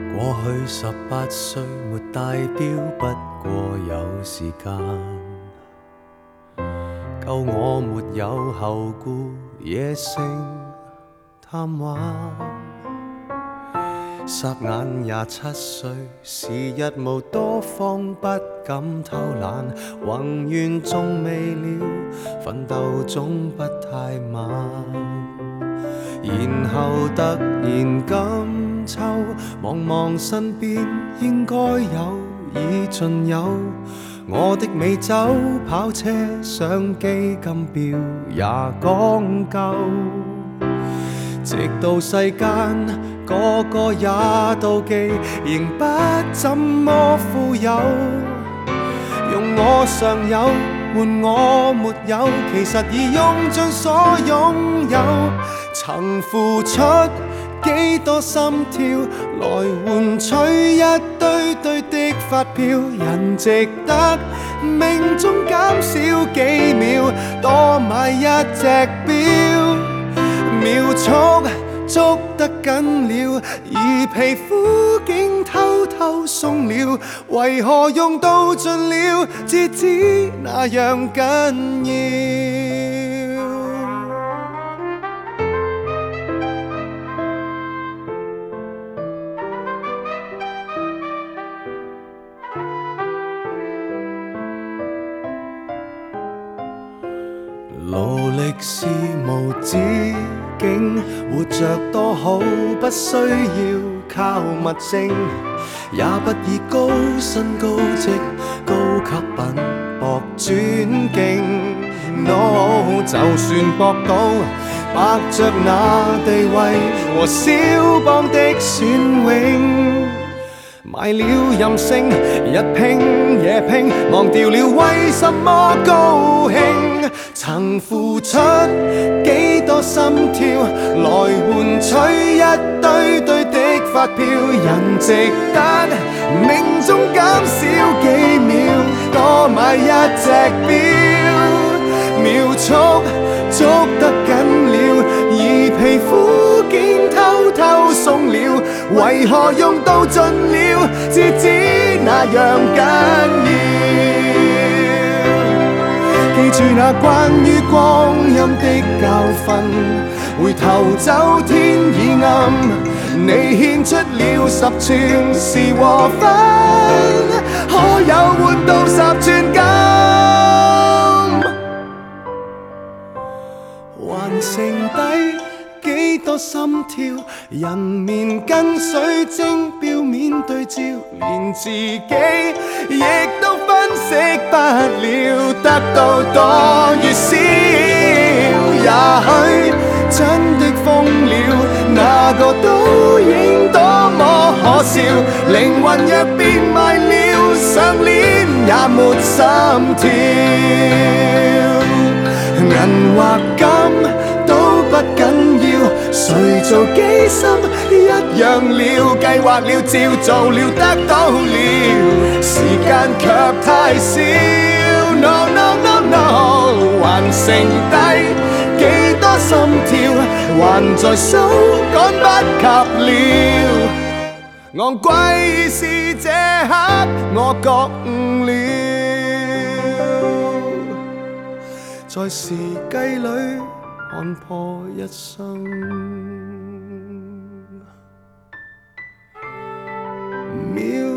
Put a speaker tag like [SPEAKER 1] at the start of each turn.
[SPEAKER 1] 過去18歲沒帶錶，不過有時間。夠我沒有後顧，野性貪玩。霎眼27歲，時日無多方，不敢偷懶。宏願縱未了，奮鬥總不太晚。然後突然今秋，望望身邊應該有已盡有，我的美酒、跑車、相機、金錶也講究。直到世間個個也妒忌，仍不怎麼富有。用我尚有換我沒有，其實已用盡所擁有。曾付出幾多心跳，來換取一堆堆的發票。人值得命中減少幾秒，多買一隻錶。秒速捉得緊了，而皮膚竟偷偷鬆了。為何用到盡了，至知那樣緊要？勞力是無止境，活着多好，不需要靠物證，也不以高薪高職高級品博尊敬。No， 就算博到白着那地位和蕭邦的選永，買了任性，日拼夜拼，忘掉了為什麼高興。曾付出幾多心跳，來換取一堆堆的發票。人值得命中減少幾秒，多買一隻錶。秒速捉得緊了，而皮膚竟偷偷鬆了。為何用到盡了，至知那樣緊要？記住那關於光陰的教訓，回頭走天已暗，你獻出了10寸是和分，可有換到10寸金？還剩低幾多心跳？人面跟水晶表面對照，連自己亦都分析不了，得到多與少，也許真的瘋了，哪個倒影多麼可笑，靈魂若變賣了，上鏈也沒心跳。銀或金都不緊要，誰做機心一樣了，計劃了照做了，得到了，時間卻太少。No no no no， 還剩低幾多心跳，還在數趕不及了。昂貴是這刻我覺悟了。在時計裏看破一生，秒